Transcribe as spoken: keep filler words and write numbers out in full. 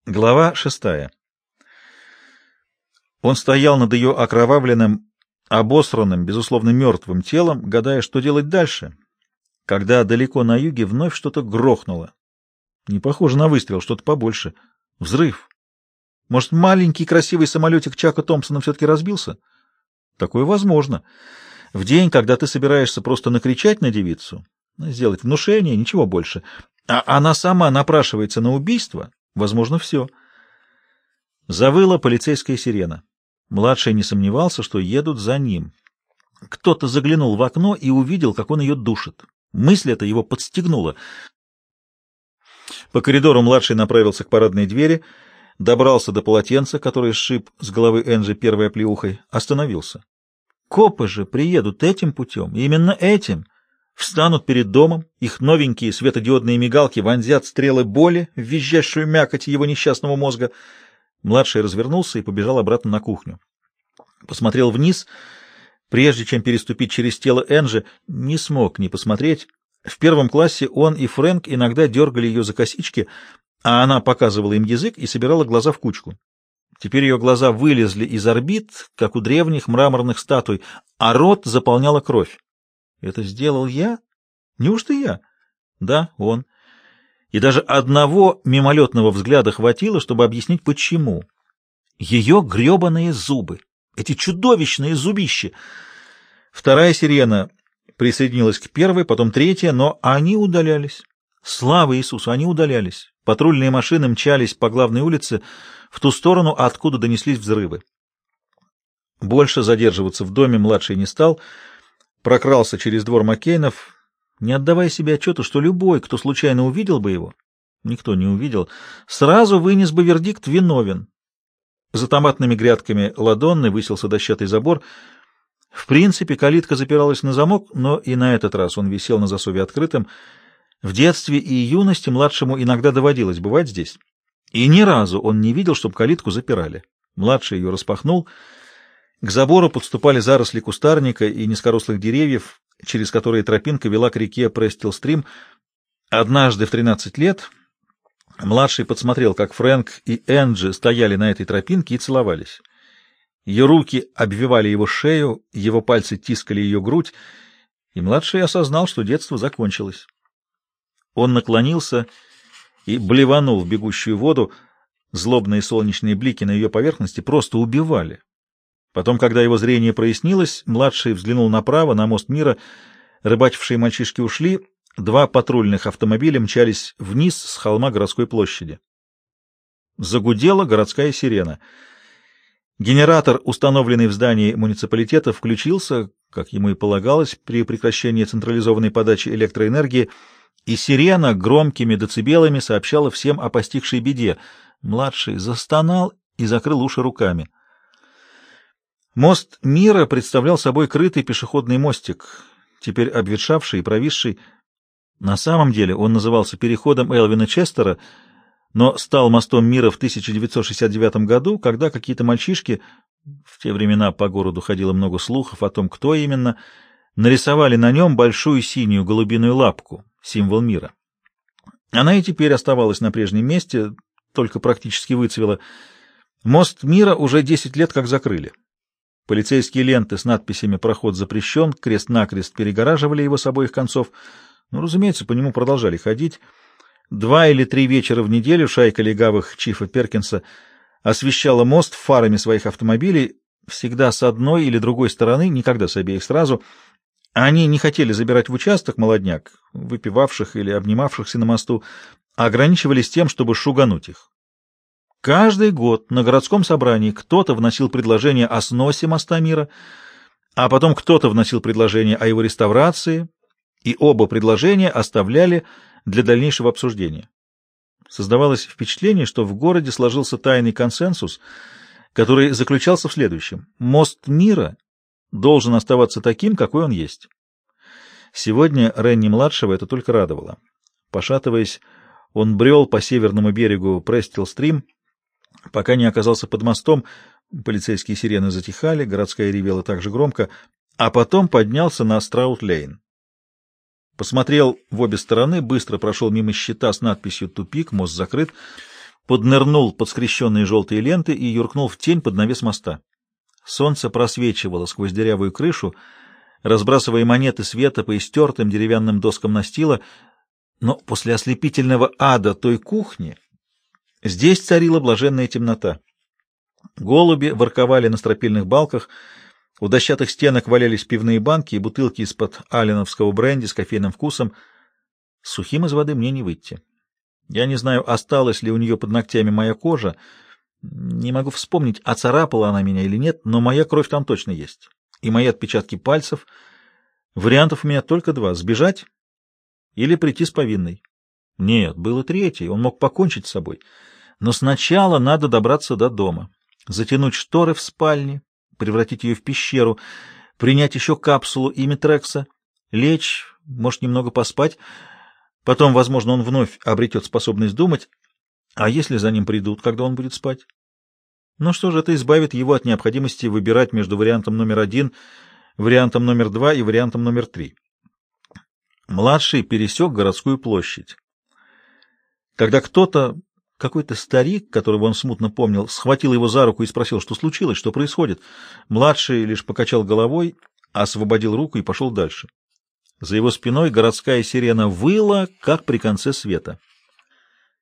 Глава шестая. Он стоял над ее окровавленным, обосранным, безусловно, мертвым телом, гадая, что делать дальше, когда далеко на юге вновь что-то грохнуло. Не похоже на выстрел, что-то побольше. Взрыв. Может, маленький красивый самолетик Чака Томпсона все-таки разбился? Такое возможно. В день, когда ты собираешься просто накричать на девицу, сделать внушение, ничего больше, а она сама напрашивается на убийство, возможно, все. Завыла полицейская сирена. Младший не сомневался, что едут за ним. Кто-то заглянул в окно и увидел, как он ее душит. Мысль эта его подстегнула. По коридору младший направился к парадной двери, добрался до полотенца, которое сшиб с головы Энджи первой оплеухой, остановился. Копы же приедут этим путем, именно этим. Встанут перед домом, их новенькие светодиодные мигалки вонзят стрелы боли в визжащую мякоть его несчастного мозга. Младший развернулся и побежал обратно на кухню. Посмотрел вниз, прежде чем переступить через тело Энджи, не смог не посмотреть. В первом классе он и Фрэнк иногда дергали ее за косички, а она показывала им язык и собирала глаза в кучку. Теперь ее глаза вылезли из орбит, как у древних мраморных статуй, а рот заполняла кровь. Это сделал я? Неужто я? Да, он. И даже одного мимолетного взгляда хватило, чтобы объяснить, почему. Ее гребаные зубы, эти чудовищные зубища. Вторая сирена присоединилась к первой, потом третья, но они удалялись. Слава Иисусу, они удалялись. Патрульные машины мчались по главной улице в ту сторону, откуда донеслись взрывы. Больше задерживаться в доме младший не стал, прокрался через двор Маккейнов, не отдавая себе отчета, что любой, кто случайно увидел бы его, никто не увидел, сразу вынес бы вердикт «виновен». За томатными грядками ладонны высился дощатый забор. В принципе, калитка запиралась на замок, но и на этот раз он висел на засове открытым. В детстве и юности младшему иногда доводилось бывать здесь, и ни разу он не видел, чтобы калитку запирали. Младший ее распахнул. К забору подступали заросли кустарника и низкорослых деревьев, через которые тропинка вела к реке Престил-стрим. Однажды в тринадцать лет младший подсмотрел, как Фрэнк и Энджи стояли на этой тропинке и целовались. Ее руки обвивали его шею, его пальцы тискали ее грудь, и младший осознал, что детство закончилось. Он наклонился и блеванул в бегущую воду. Злобные солнечные блики на ее поверхности просто убивали. Потом, когда его зрение прояснилось, младший взглянул направо, на мост мира. Рыбачившие мальчишки ушли, два патрульных автомобиля мчались вниз с холма городской площади. Загудела городская сирена. Генератор, установленный в здании муниципалитета, включился, как ему и полагалось, при прекращении централизованной подачи электроэнергии, и сирена громкими децибелами сообщала всем о постигшей беде. Младший застонал и закрыл уши руками. Мост мира представлял собой крытый пешеходный мостик, теперь обветшавший и провисший. На самом деле он назывался переходом Элвина Честера, но стал мостом мира в тысяча девятьсот шестьдесят девятом году, когда какие-то мальчишки, в те времена по городу ходило много слухов о том, кто именно, нарисовали на нем большую синюю голубиную лапку, символ мира. Она и теперь оставалась на прежнем месте, только практически выцвела. Мост мира уже десять лет как закрыли. Полицейские ленты с надписями «Проход запрещен», крест-накрест перегораживали его с обоих концов. Ну, разумеется, по нему продолжали ходить. Два или три вечера в неделю шайка легавых Чифа Перкинса освещала мост фарами своих автомобилей, всегда с одной или другой стороны, никогда с обеих сразу. Они не хотели забирать в участок молодняк, выпивавших или обнимавшихся на мосту, а ограничивались тем, чтобы шугануть их. Каждый год на городском собрании кто-то вносил предложение о сносе моста мира, а потом кто-то вносил предложение о его реставрации, и оба предложения оставляли для дальнейшего обсуждения. Создавалось впечатление, что в городе сложился тайный консенсус, который заключался в следующем: мост мира должен оставаться таким, какой он есть. Сегодня Ренни-младшего это только радовало. Пошатываясь, он брел по северному берегу Престил-стрим, пока не оказался под мостом. Полицейские сирены затихали, городская ревела так же громко, а потом поднялся на Страут-лейн. Посмотрел в обе стороны, быстро прошел мимо щита с надписью «Тупик», мост закрыт. поднырнул под скрещенные желтые ленты и юркнул в тень под навес моста. Солнце просвечивало сквозь дырявую крышу, разбрасывая монеты света по истертым деревянным доскам настила, но после ослепительного ада той кухни здесь царила блаженная темнота. Голуби ворковали на стропильных балках, у дощатых стенок валялись пивные банки и бутылки из-под аленовского бренди с кофейным вкусом. Сухим из воды мне не выйти. Я не знаю, осталась ли у нее под ногтями моя кожа, не могу вспомнить, оцарапала она меня или нет, но моя кровь там точно есть. И мои отпечатки пальцев. Вариантов у меня только два — сбежать или прийти с повинной. Нет, было третий, он мог покончить с собой. Но сначала надо добраться до дома, затянуть шторы в спальне, превратить ее в пещеру, принять еще капсулу Имитрекса, лечь, может, немного поспать. Потом, возможно, он вновь обретет способность думать. А если за ним придут, когда он будет спать? Ну что же, это избавит его от необходимости выбирать между вариантом номер один, вариантом номер два и вариантом номер три. Младший пересек городскую площадь. Когда кто-то, какой-то старик, которого он смутно помнил, схватил его за руку и спросил, что случилось, что происходит, младший лишь покачал головой, освободил руку и пошел дальше. За его спиной городская сирена выла, как при конце света.